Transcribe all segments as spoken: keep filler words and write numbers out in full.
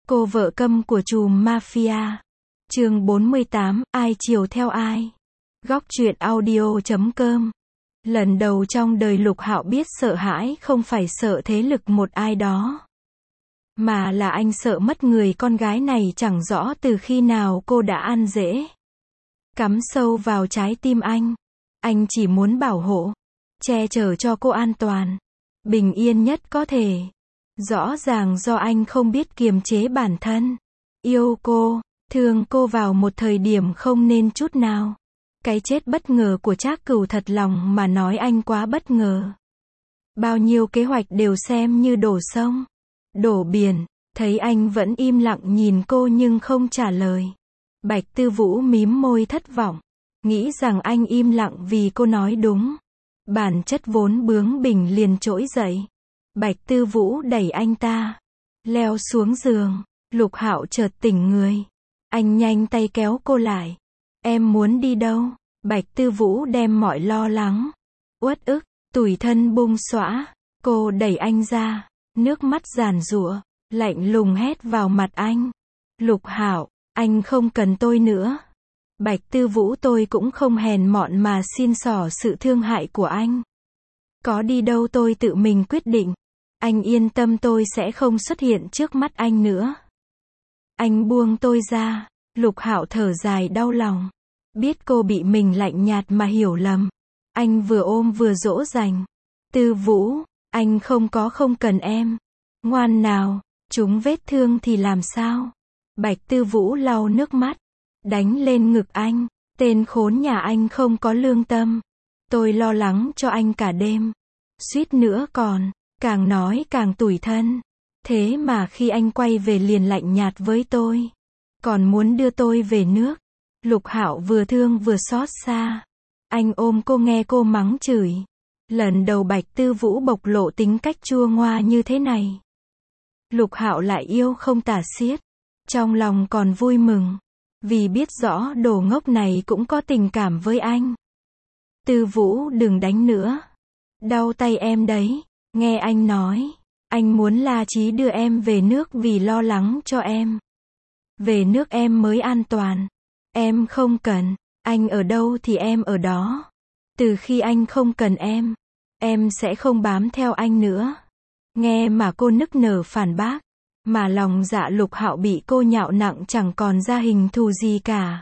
Cô vợ câm của trùm mafia. Chương bốn mươi tám, ai chiều theo ai. Góc truyện audio chấm com. Lần đầu trong đời Lục Hạo biết sợ hãi không phải sợ thế lực một ai đó, mà là anh sợ mất người con gái này chẳng rõ từ khi nào cô đã ăn rễ, cắm sâu vào trái tim anh. Anh chỉ muốn bảo hộ, che chở cho cô an toàn, bình yên nhất có thể. Rõ ràng do anh không biết kiềm chế bản thân. Yêu cô, thương cô vào một thời điểm không nên chút nào. Cái chết bất ngờ của Trác Cửu thật lòng mà nói anh quá bất ngờ. Bao nhiêu kế hoạch đều xem như đổ sông, đổ biển. Thấy anh vẫn im lặng nhìn cô nhưng không trả lời, Bạch Tư Vũ mím môi thất vọng, nghĩ rằng anh im lặng vì cô nói đúng. Bản chất vốn bướng bỉnh liền trỗi dậy. Bạch Tư Vũ đẩy anh ta, leo xuống giường. Lục Hạo chợt tỉnh người. Anh nhanh tay kéo cô lại. Em muốn đi đâu? Bạch Tư Vũ đem mọi lo lắng, uất ức, tủi thân bung xõa. Cô đẩy anh ra, nước mắt giàn giụa, lạnh lùng hét vào mặt anh. Lục Hạo, anh không cần tôi nữa. Bạch Tư Vũ, tôi cũng không hèn mọn mà xin xỏ sự thương hại của anh. Có đi đâu tôi tự mình quyết định. Anh yên tâm, tôi sẽ không xuất hiện trước mắt anh nữa. Anh buông tôi ra. Lục Hạo thở dài đau lòng. Biết cô bị mình lạnh nhạt mà hiểu lầm. Anh vừa ôm vừa dỗ dành. Tư Vũ, anh không có không cần em. Ngoan nào, chúng vết thương thì làm sao? Bạch Tư Vũ lau nước mắt, đánh lên ngực anh. Tên khốn nhà anh không có lương tâm. Tôi lo lắng cho anh cả đêm. Suýt nữa còn, càng nói càng tủi thân. Thế mà khi anh quay về liền lạnh nhạt với tôi. Còn muốn đưa tôi về nước. Lục Hạo vừa thương vừa xót xa. Anh ôm cô nghe cô mắng chửi. Lần đầu Bạch Tư Vũ bộc lộ tính cách chua ngoa như thế này. Lục Hạo lại yêu không tả xiết. Trong lòng còn vui mừng, vì biết rõ đồ ngốc này cũng có tình cảm với anh. Tư Vũ, đừng đánh nữa. Đau tay em đấy. Nghe anh nói, anh muốn La Chí đưa em về nước vì lo lắng cho em. Về nước em mới an toàn. Em không cần. Anh ở đâu thì em ở đó. Từ khi anh không cần em, em sẽ không bám theo anh nữa. Nghe mà cô nức nở phản bác, mà lòng dạ Lục Hạo bị cô nhạo nặng chẳng còn ra hình thù gì cả.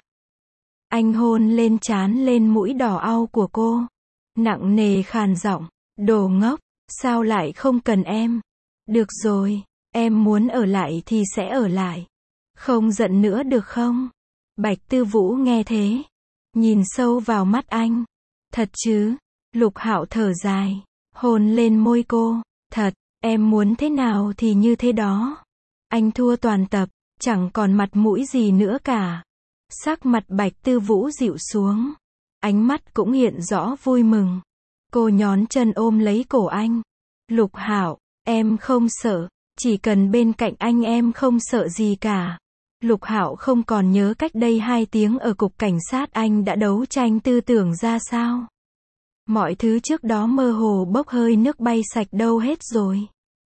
Anh hôn lên trán lên mũi đỏ au của cô, nặng nề khàn giọng, đồ ngốc, sao lại không cần em? Được rồi, em muốn ở lại thì sẽ ở lại. Không giận nữa được không? Bạch Tư Vũ nghe thế, nhìn sâu vào mắt anh. Thật chứ? Lục Hạo thở dài, hôn lên môi cô. Thật, em muốn thế nào thì như thế đó. Anh thua toàn tập, chẳng còn mặt mũi gì nữa cả. Sắc mặt Bạch Tư Vũ dịu xuống, ánh mắt cũng hiện rõ vui mừng. Cô nhón chân ôm lấy cổ anh. Lục Hạo, em không sợ, chỉ cần bên cạnh anh em không sợ gì cả. Lục Hạo không còn nhớ cách đây hai tiếng ở cục cảnh sát anh đã đấu tranh tư tưởng ra sao. Mọi thứ trước đó mơ hồ bốc hơi nước bay sạch đâu hết rồi.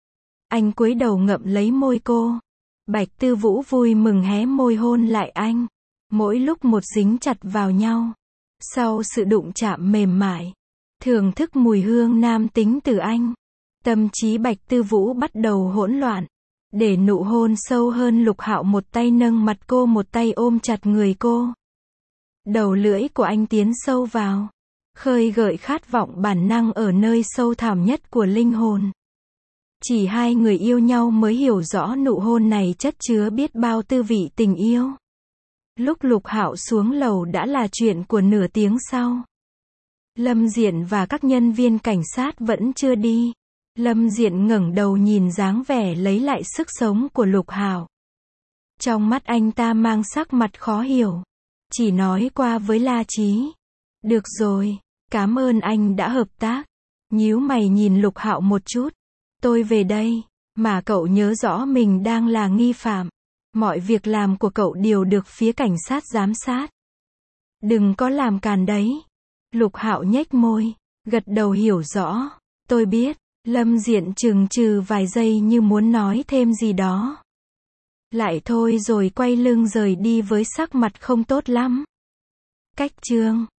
Anh cúi đầu ngậm lấy môi cô. Bạch Tư Vũ vui mừng hé môi hôn lại anh. Mỗi lúc một dính chặt vào nhau. Sau sự đụng chạm mềm mại, thưởng thức mùi hương nam tính từ anh, tâm trí Bạch Tư Vũ bắt đầu hỗn loạn. Để nụ hôn sâu hơn, Lục Hạo một tay nâng mặt cô, một tay ôm chặt người cô. Đầu lưỡi của anh tiến sâu vào, khơi gợi khát vọng bản năng ở nơi sâu thẳm nhất của linh hồn. Chỉ hai người yêu nhau mới hiểu rõ nụ hôn này chất chứa biết bao tư vị tình yêu. Lúc Lục Hạo xuống lầu đã là chuyện của nửa tiếng sau. Lâm Diện và các nhân viên cảnh sát vẫn chưa đi. Lâm Diện ngẩng đầu nhìn dáng vẻ lấy lại sức sống của Lục Hạo. Trong mắt anh ta mang sắc mặt khó hiểu. Chỉ nói qua với La Chí. Được rồi, cảm ơn anh đã hợp tác. Nhíu mày nhìn Lục Hạo một chút. Tôi về đây, mà cậu nhớ rõ mình đang là nghi phạm. Mọi việc làm của cậu đều được phía cảnh sát giám sát. Đừng có làm càn đấy. Lục Hạo nhếch môi, gật đầu hiểu rõ. Tôi biết. Lâm Diện chừng chừ vài giây như muốn nói thêm gì đó. Lại thôi rồi quay lưng rời đi với sắc mặt không tốt lắm. Cách chương